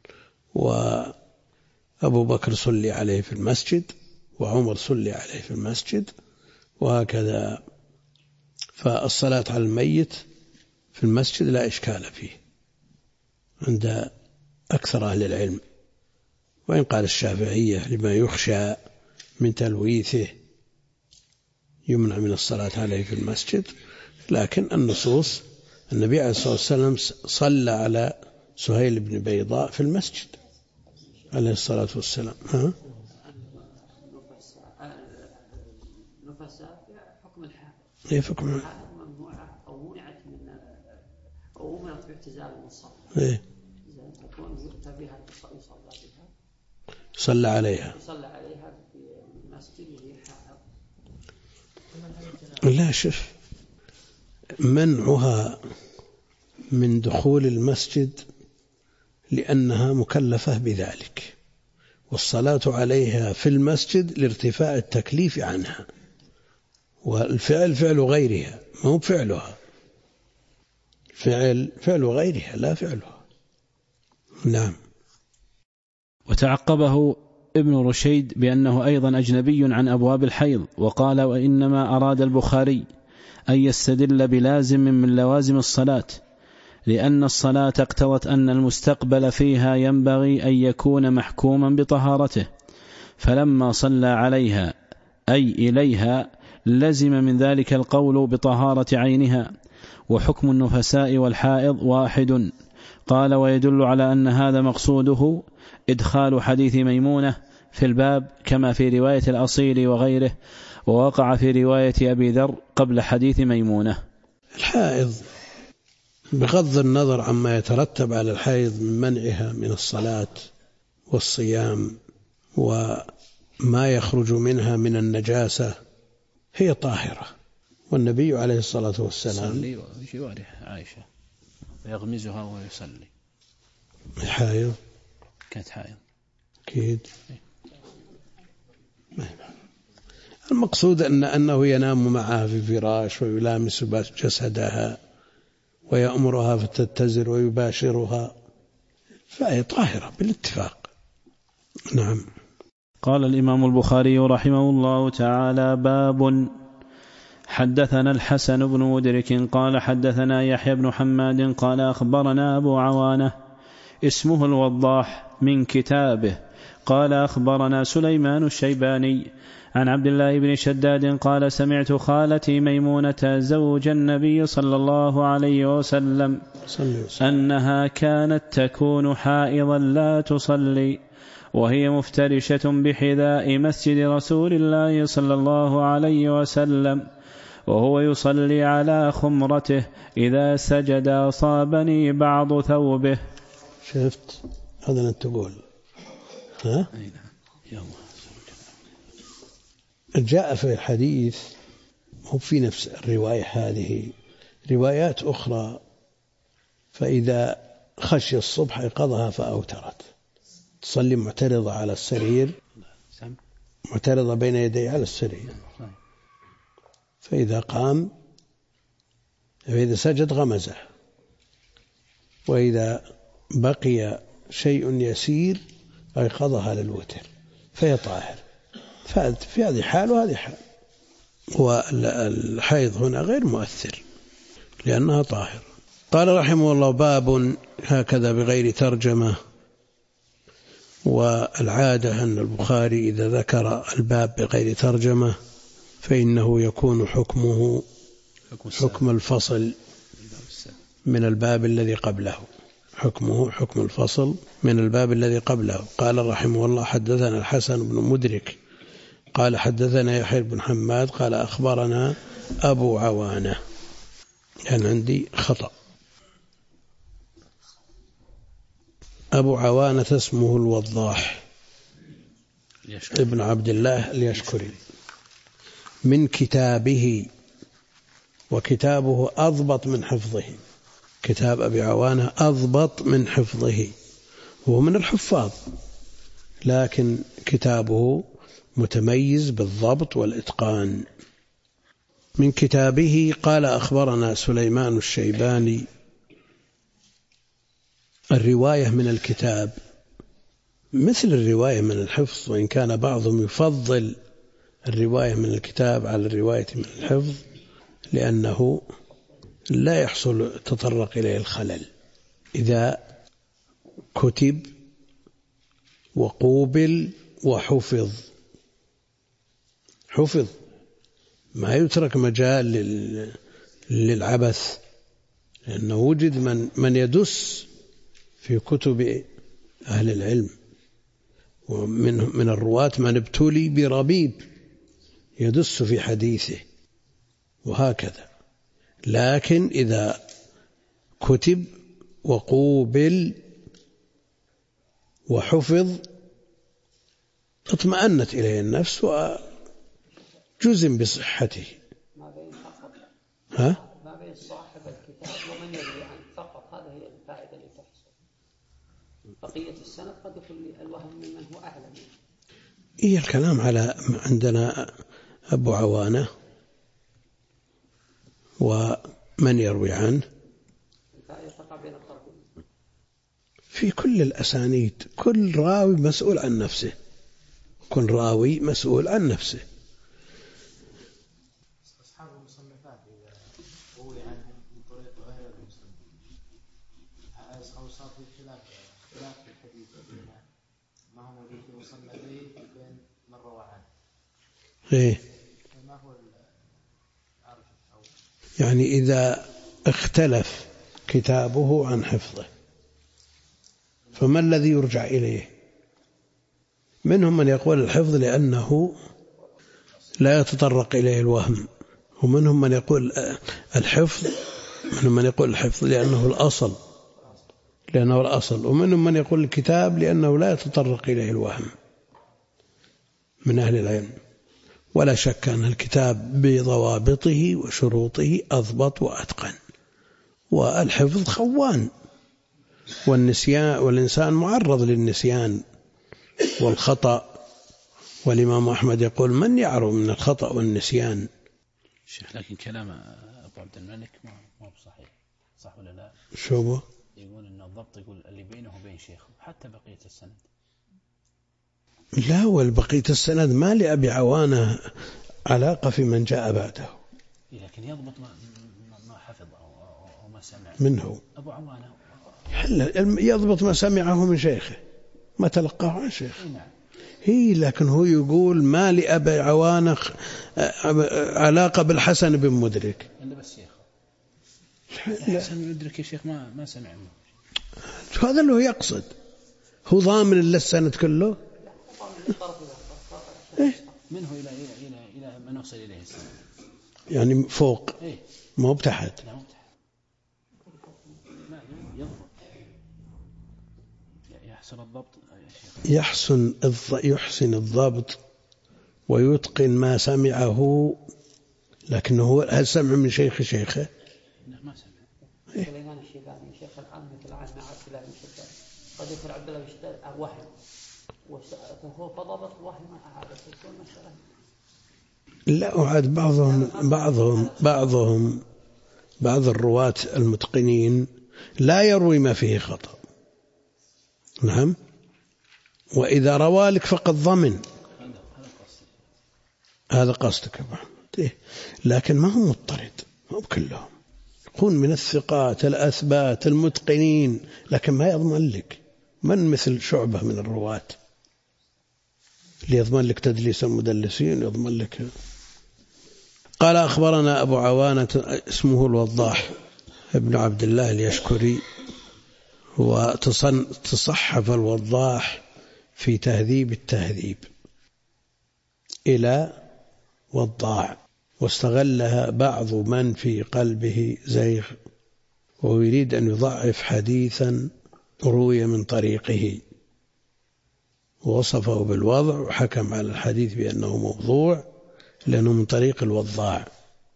وأبو بكر صلي عليه في المسجد، وعمر صلي عليه في المسجد، وهكذا. فالصلاة على الميت في المسجد لا إشكال فيه عند أكثر أهل العلم، وإن قال الشافعية لما يخشى من تلويثه يمنع من الصلاة عليه في المسجد، لكن النصوص النبي عليه الصلاة والسلام صلى على سهيل بن بيضاء في المسجد عليه الصلاة والسلام. النفساء حكم الحائض. ايه حكم الحائض ممنوعة أو منعت أو أمرت باعتزال المصلى. ايه تكون يؤتى بها صلى عليها في المسجد وهي حائض. لا، شوف، منعها من دخول المسجد لأنها مكلفة بذلك، والصلاة عليها في المسجد لارتفاع التكليف عنها، والفعل فعل غيرها، ما هو فعلها، فعل غيرها لا فعلها. نعم. وتعقبه ابن رشيد بأنه أيضا أجنبي عن أبواب الحيض، وقال: وإنما أراد البخاري أن يستدل بلازم من لوازم الصلاة، لأن الصلاة اقتضت أن المستقبل فيها ينبغي أن يكون محكوما بطهارته، فلما صلى عليها أي إليها لزم من ذلك القول بطهارة عينها. وحكم النفساء والحائض واحد. قال: ويدل على أن هذا مقصوده إدخال حديث ميمونة في الباب كما في رواية الأصيل وغيره، ووقع في رواية أبي ذر قبل حديث ميمونة. الحائض بغض النظر عما يترتب على الحائض من منعها من الصلاة والصيام وما يخرج منها من النجاسة هي طاهرة، والنبي عليه الصلاة والسلام يصلي وجواره عائشة ويغمزها وهو يصلي. حائض كانت حائض أكيد. المقصود أنه ينام معها في فراش ويلامس جسدها ويأمرها فتتزر ويباشرها، فهي طاهرة بالاتفاق. نعم. قال الإمام البخاري رحمه الله تعالى: باب. حدثنا الحسن بن مدرك قال حدثنا يحيى بن حماد قال أخبرنا أبو عوانة اسمه الوضاح من كتابه قال أخبرنا سليمان الشيباني عن عبد الله بن شداد قال: سمعت خالتي ميمونة زوج النبي صلى الله عليه وسلم أنها كانت تكون حائضا لا تصلي، وهي مفترشة بحذاء مسجد رسول الله صلى الله عليه وسلم، وهو يصلي على خمرته، إذا سجد أصابني بعض ثوبه. شفت هذا أنت تقول ها؟ جاء في الحديث هو في نفس الرواية هذه روايات أخرى، فإذا خشي الصبح أيقظها فأوترت، تصلي معترضة على السرير، معترضة بين يدي على السرير، فإذا قام فإذا سجد غمزه، وإذا بقي شيء يسير أيقظها للوتر، فهي طاهر. في هذه حال وهذه حال، والحيض هنا غير مؤثر لأنها طاهر. قال رحمه الله: باب هكذا بغير ترجمة. والعادة أن البخاري إذا ذكر الباب بغير ترجمة فإنه يكون حكمه حكم الفصل من الباب الذي قبله، حكمه حكم الفصل من الباب الذي قبله. قال رحمه الله: حدثنا الحسن بن مدرك قال حدثنا يحيى بن حماد قال أخبرنا أبو عوانة. يعني عندي خطأ، أبو عوانة اسمه الوضاح ابن عبد الله اليشكري من كتابه، وكتابه أضبط من حفظه، كتاب أبي عوانة أضبط من حفظه، هو من الحفاظ لكن كتابه متميز بالضبط والإتقان. من كتابه قال أخبرنا سليمان الشيباني. الرواية من الكتاب مثل الرواية من الحفظ، وإن كان بعضهم يفضل الرواية من الكتاب على الرواية من الحفظ لأنه لا يحصل تطرق إليه الخلل. إذا كتب وقوبل وحفظ، حفظ ما يترك مجال للعبث، لأنه وجد من يدس في كتب أهل العلم، ومن الرواة من ابتلي بربيب يدس في حديثه وهكذا. لكن إذا كتب وقوبل وحفظ اطمأنت إليه النفس وجزم بصحته. ما بين فقط ها؟ ما بين صاحب الكتاب ومن يروي عنه فقط، هذا هي الفائدة اللي تحصل. بقية السنة قد يكون الوهم ممن هو أعلم. إيه الكلام على عندنا أبو عوانة ومن يروي عنه في كل الأسانيد، كل راوي مسؤول عن نفسه، كل راوي مسؤول عن نفسه. أصحاب المصنفات ما هو الذي وصلنا به بين مرة واحدة. إيه؟ ما هو يعني إذا اختلف كتابه عن حفظه فما الذي يرجع إليه؟ منهم من يقول الحفظ لأنه لا يتطرق إليه الوهم، ومنهم من يقول الحفظ لأنه الأصل، ومنهم من يقول الكتاب لأنه لا يتطرق إليه الوهم من أهل العلم. ولا شك أن الكتاب بضوابطه وشروطه أضبط وأتقن، والحفظ خوان، والإنسان معرض للنسيان والخطأ، والإمام أحمد يقول من يعرف من الخطأ والنسيان. شيخ لكن كلام أبو عبد الملك ما بصحيح، صح ولا لا؟ شو بو؟ يقول إن الضبط يقول اللي بينه وبين شيخه حتى بقية السند. لا، والبقية السند ما لأبي عوانة علاقة في من جاء بعده. لكن يضبط ما حفظ أو ما سمع منه أبو عوانة، يضبط ما سمعه من شيخه، ما تلقاه عن شيخه. نعم. لكن هو يقول ما لأبي عوانة علاقة بالحسن بن مدرك. إلا بس شيخ الحسن بن مدرك يا شيخ ما سمع منه. هذا اللي هو يقصد، هو ضامن للسند كله. منه إلى ما نوصل إليه السند، يعني فوق ما هو بتحت. يحسن الضبط يحسن الضبط ويتقن ما سمعه، لكنه هل سمع من شيخه؟ لا، ما سمع. سليمان الشيباني شيخ العام مثل عام عبد الله بن شداد، قد يكون عبد الله بن شداد وهم وهو فضبط الوهم ما أعاد تكون مسألة. لا، أعاد بعض الرواة المتقنين لا يروي ما فيه خطأ. نعم، وإذا روى لك فقد ضمن. هذا قصدك بعد. لكن ما هو مضطرد، ما هو كلهم، يكون من الثقات الأثبات المتقنين، لكن ما يضمن لك. من مثل شعبة من الرواة اللي يضمن لك تدليس المدلسين، يضمن لك. قال أخبرنا أبو عوانة اسمه الوضاح ابن عبد الله اليشكري، وتصحف الوضاح في تهذيب التهذيب إلى وضاع، واستغلها بعض من في قلبه زيغ ويريد أن يضعف حديثا روي من طريقه، ووصفه بالوضع وحكم على الحديث بأنه موضوع لأنه من طريق الوضاع،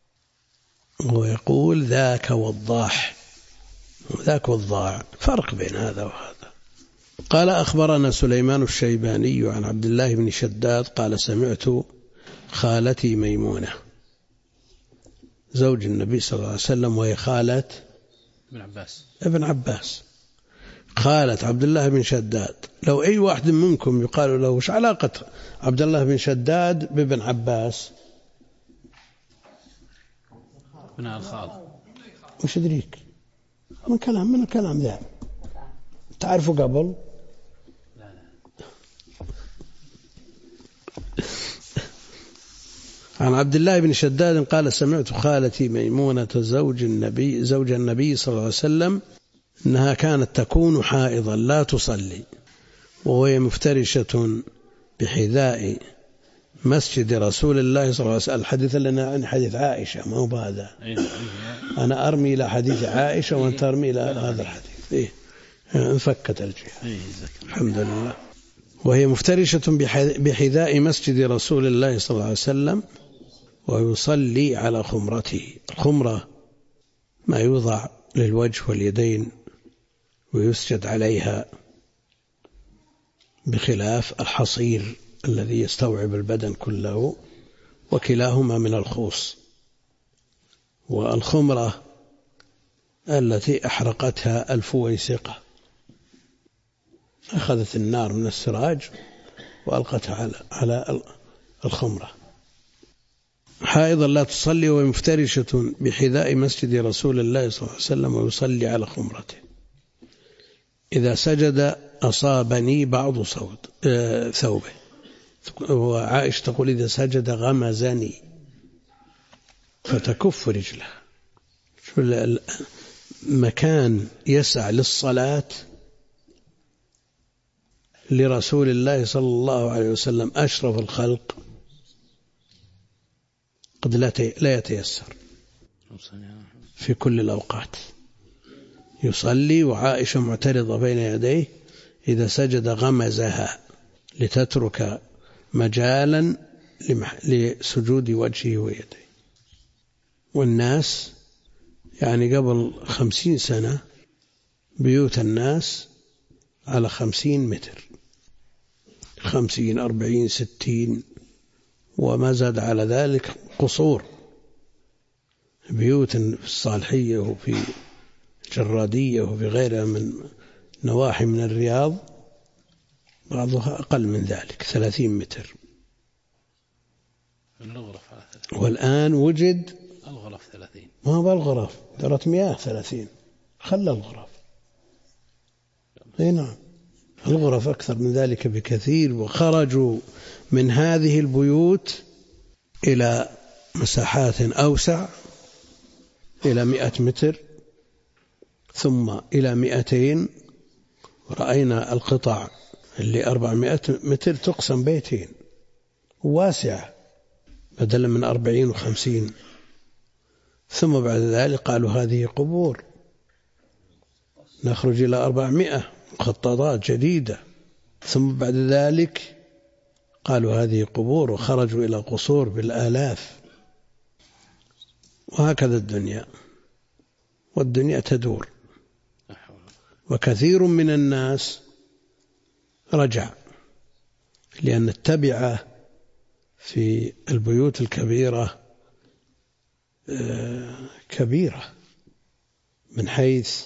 ويقول ذاك وضاح وذاك وضاع، فرق بين هذا وهذا. قال أخبرنا سليمان الشيباني عن عبد الله بن شداد قال سمعت خالتي ميمونة زوج النبي صلى الله عليه وسلم، وهي خالة ابن عباس، خالة عبد الله بن شداد. لو أي واحد منكم يقال له وش علاقة عبد الله بن شداد بابن عباس؟ من الخال، وش أدريك من الكلام ذا تعرفوا قبل؟ عن عبد الله بن شداد قال سمعت خالتي ميمونة زوج النبي صلى الله عليه وسلم أنها كانت تكون حائضا لا تصلي، وهي مفترشة بحذاء مسجد رسول الله صلى الله عليه وسلم. الحديث لنا عن حديث عائشة، ما هو بهذا. أنا أرمي إلى حديث عائشة وأنت ترمي إلى هذا الحديث. انفكت الجهة الحمد لله. وهي مفترشة بحذاء مسجد رسول الله صلى الله عليه وسلم ويصلي على خمرته. الخمرة ما يوضع للوجه واليدين ويسجد عليها، بخلاف الحصير الذي يستوعب البدن كله، وكلاهما من الخوص. والخمرة التي أحرقتها الفويسقة، أخذت النار من السراج وألقتها على الخمرة. حائضا لا تصلي وهي مفترشة بحذاء مسجد رسول الله صلى الله عليه وسلم ويصلي على خمرته. إذا سجد أصابني بعض ثوبه. وعائشة تقول إذا سجد غمزني، فتكف رجله. مكان يسع للصلاة لرسول الله صلى الله عليه وسلم أشرف الخلق قد لا يتيسر في كل الأوقات. يصلي وعائشة معترضة بين يديه، إذا سجد غمزها لتترك مجالا لسجود وجهه ويديه. والناس يعني قبل 50 سنة بيوت الناس على 50 متر، 50 40 60 وما زاد على ذلك قصور، بيوت في الصالحية وفي جرادية وفي غيرها من نواحي من الرياض بعضها أقل من ذلك 30 متر. والآن وجد الغرف 30، ما هو بالغرف درت مياه 30، خلى الغرف. نعم الغرف أكثر من ذلك بكثير. وخرجوا من هذه البيوت إلى مساحات أوسع، إلى 100 متر ثم إلى 200. رأينا القطع اللي 400 متر تقسم بيتين واسعة بدلا من 40 و50. ثم بعد ذلك قالوا هذه قبور، نخرج إلى 400 مخططات جديدة. ثم بعد ذلك قالوا هذه قبور، وخرجوا إلى قصور بالآلاف. وهكذا الدنيا، والدنيا تدور. وكثير من الناس رجع، لأن التبعة في البيوت الكبيرة كبيرة من حيث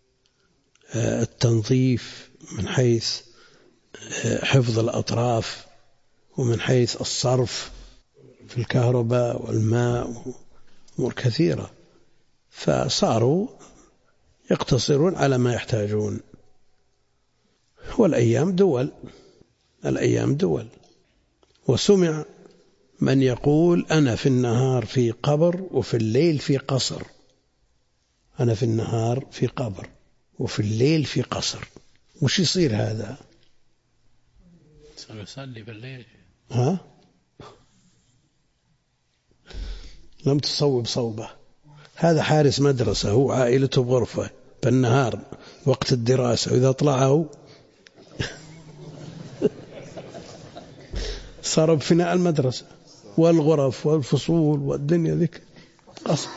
التنظيف، من حيث حفظ الأطراف، ومن حيث الصرف في الكهرباء والماء، أمور كثيرة. فصاروا يقتصرون على ما يحتاجون. والأيام دول، الأيام دول. وسمع من يقول أنا في النهار في قبر وفي الليل في قصر. أنا في النهار في قبر وفي الليل في قصر. وش يصير هذا؟ يصلي بالليل. ها؟ لم تصوب صوبة. هذا حارس مدرسة، هو عائلته بغرفة بالنهار وقت الدراسة، وإذا طلعوا صار بفناء المدرسة والغرف والفصول والدنيا ذيك قصر.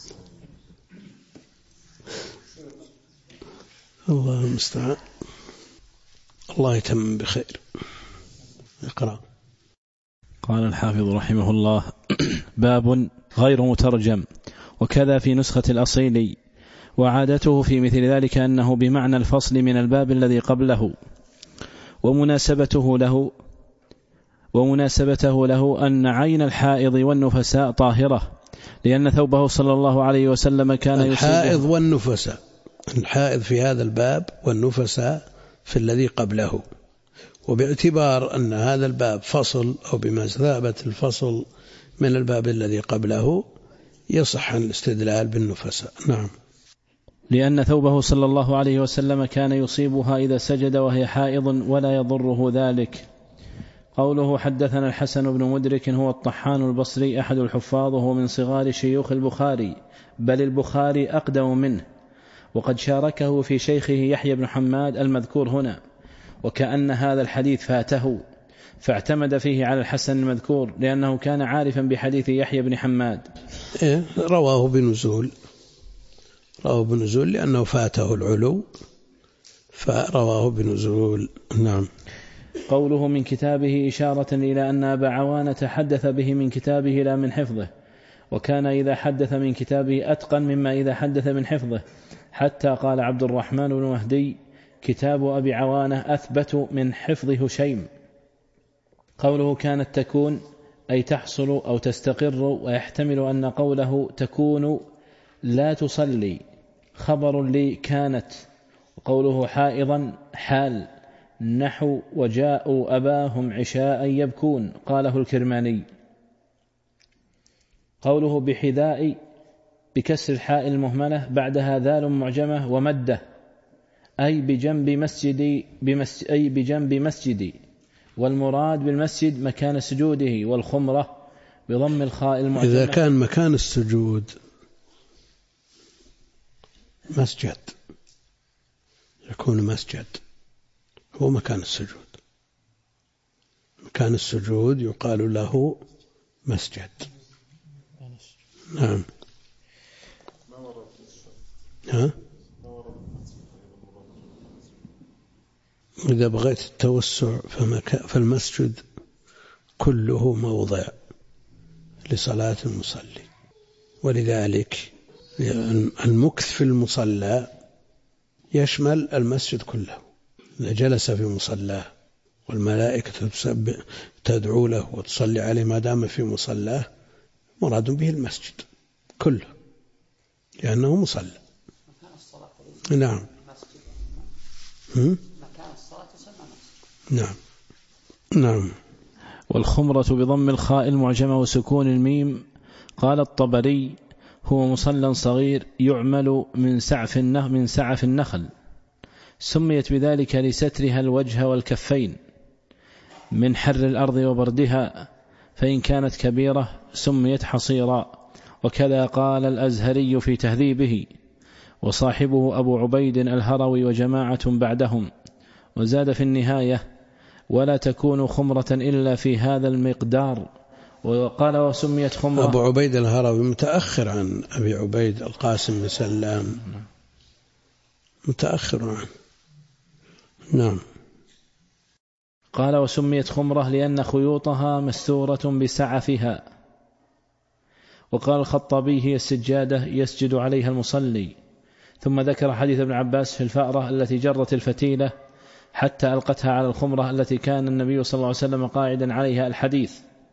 الله المستعان. الله يتمم بخير. اقرأ. قال الحافظ رحمه الله: باب غير مترجم، وكذا في نسخة الأصيل. وعادته في مثل ذلك أنه بمعنى الفصل من الباب الذي قبله. ومناسبته له أن عين الحائض والنفساء طاهرة، لأن ثوبه صلى الله عليه وسلم كان يصيبه. الحائض والنفساء، الحائض في هذا الباب والنفساء في الذي قبله. وباعتبار أن هذا الباب فصل، أو بمثابة الفصل من الباب الذي قبله، يصح الاستدلال بالنفساء. نعم. لأن ثوبه صلى الله عليه وسلم كان يصيبها إذا سجد وهي حائض ولا يضره ذلك. قوله: حدثنا الحسن بن مدرك هو الطحان البصري أحد الحفاظ، وهو من صغار شيوخ البخاري، بل البخاري أقدم منه، وقد شاركه في شيخه يحيى بن حماد المذكور هنا. وكأن هذا الحديث فاته فاعتمد فيه على الحسن المذكور، لأنه كان عارفا بحديث يحيى بن حماد. رواه بنزول لأنه فاته العلو فرواه بنزول. نعم. قوله من كتابه إشارة إلى أن أبا عوانة حدث به من كتابه لا من حفظه، وكان إذا حدث من كتابه أتقن مما إذا حدث من حفظه، حتى قال عبد الرحمن بن مهدي: كتاب أبي عوانة أثبت من حفظ هشيم. قوله كانت تكون أي تحصل أو تستقر، ويحتمل أن قوله تكون لا تصلي خبر لي كانت. وقوله حائضا حال، نحو وجاءوا أباهم عشاء يبكون، قاله الكرماني. قوله بحذاء بكسر الحاء المهملة بعدها ذال معجمة ومدة، أي بجنب مسجدي، والمراد بالمسجد مكان سجوده، والخمرة بضم الخاء المعجمة. إذا كان مكان السجود مسجد يكون مسجد هو مكان السجود، مكان السجود يقال له مسجد. نعم. إذا بغيت التوسع فالمسجد كله موضع لصلاة المصلي، ولذلك المكث في المصلى يشمل المسجد كله. إذا جلس في مصلاه والملائكة تدعو له وتصلي عليه ما دام في مصلاه، مراد به المسجد كله لأنه مصلى. نعم. مكان الصلاة يسمى مسجد. نعم. نعم. والخمرة بضم الخاء المعجمة وسكون الميم. قال الطبري هو مصلى صغير يعمل من سعف النخل، سميت بذلك لسترها الوجه والكفين من حر الأرض وبردها، فإن كانت كبيرة سميت حصيرا. وكذا قال الأزهري في تهذيبه، وصاحبه أبو عبيد الهروي وجماعة بعدهم. وزاد في النهاية ولا تكون خمرة إلا في هذا المقدار. وقال وسميت خمرة. أبو عبيد الهروي متأخر عن أبي عبيد القاسم بن سلام، متأخر عنه. نعم. قال وسميت خمرة لأن خيوطها مستورة بسعفها. وقال الخطابي هي السجادة يسجد عليها المصلي. ثم ذكر حديث ابن عباس في الفأرة التي جرت الفتيلة حتى ألقتها على الخمرة التي كان النبي صلى الله عليه وسلم قاعدا عليها الحديث.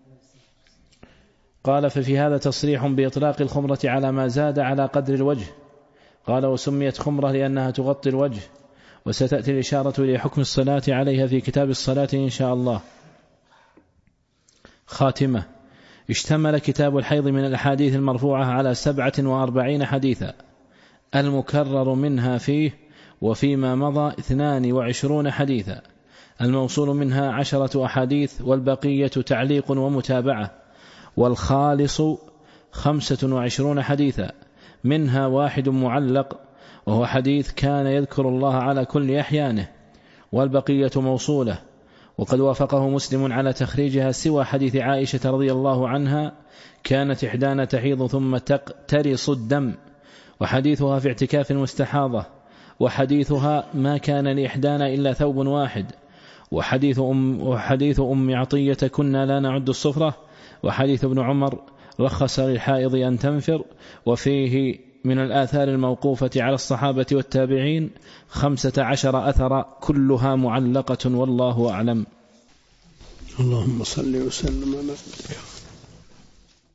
قال ففي هذا تصريح بإطلاق الخمرة على ما زاد على قدر الوجه. قال وسميت خمرة لأنها تغطي الوجه، وستأتي الإشارة إلى حكم الصلاة عليها في كتاب الصلاة إن شاء الله. خاتمة. اشتمل كتاب الحيض من الأحاديث المرفوعة على 47 حديثا، المكرر منها فيه وفيما مضى 22 حديثا، الموصول منها 10 أحاديث، والبقية تعليق ومتابعة، والخالص 25 حديثا، منها 1 معلق وهو حديث كان يذكر الله على كل أحيانه، والبقية موصولة. وقد وافقه مسلم على تخريجها سوى حديث عائشة رضي الله عنها كانت إحدانا تحيض ثم تقترص الدم، وحديثها في اعتكاف المستحاضة، وحديثها ما كان لإحدانا إلا ثوب واحد، وحديث أم عطية كنا لا نعد الصفرة، وحديث ابن عمر رخص للحائض أن تنفر. وفيه من الآثار الموقوفة على الصحابة والتابعين 15 أثر كلها معلقة، والله أعلم. اللهم صل وسلم على نبيك.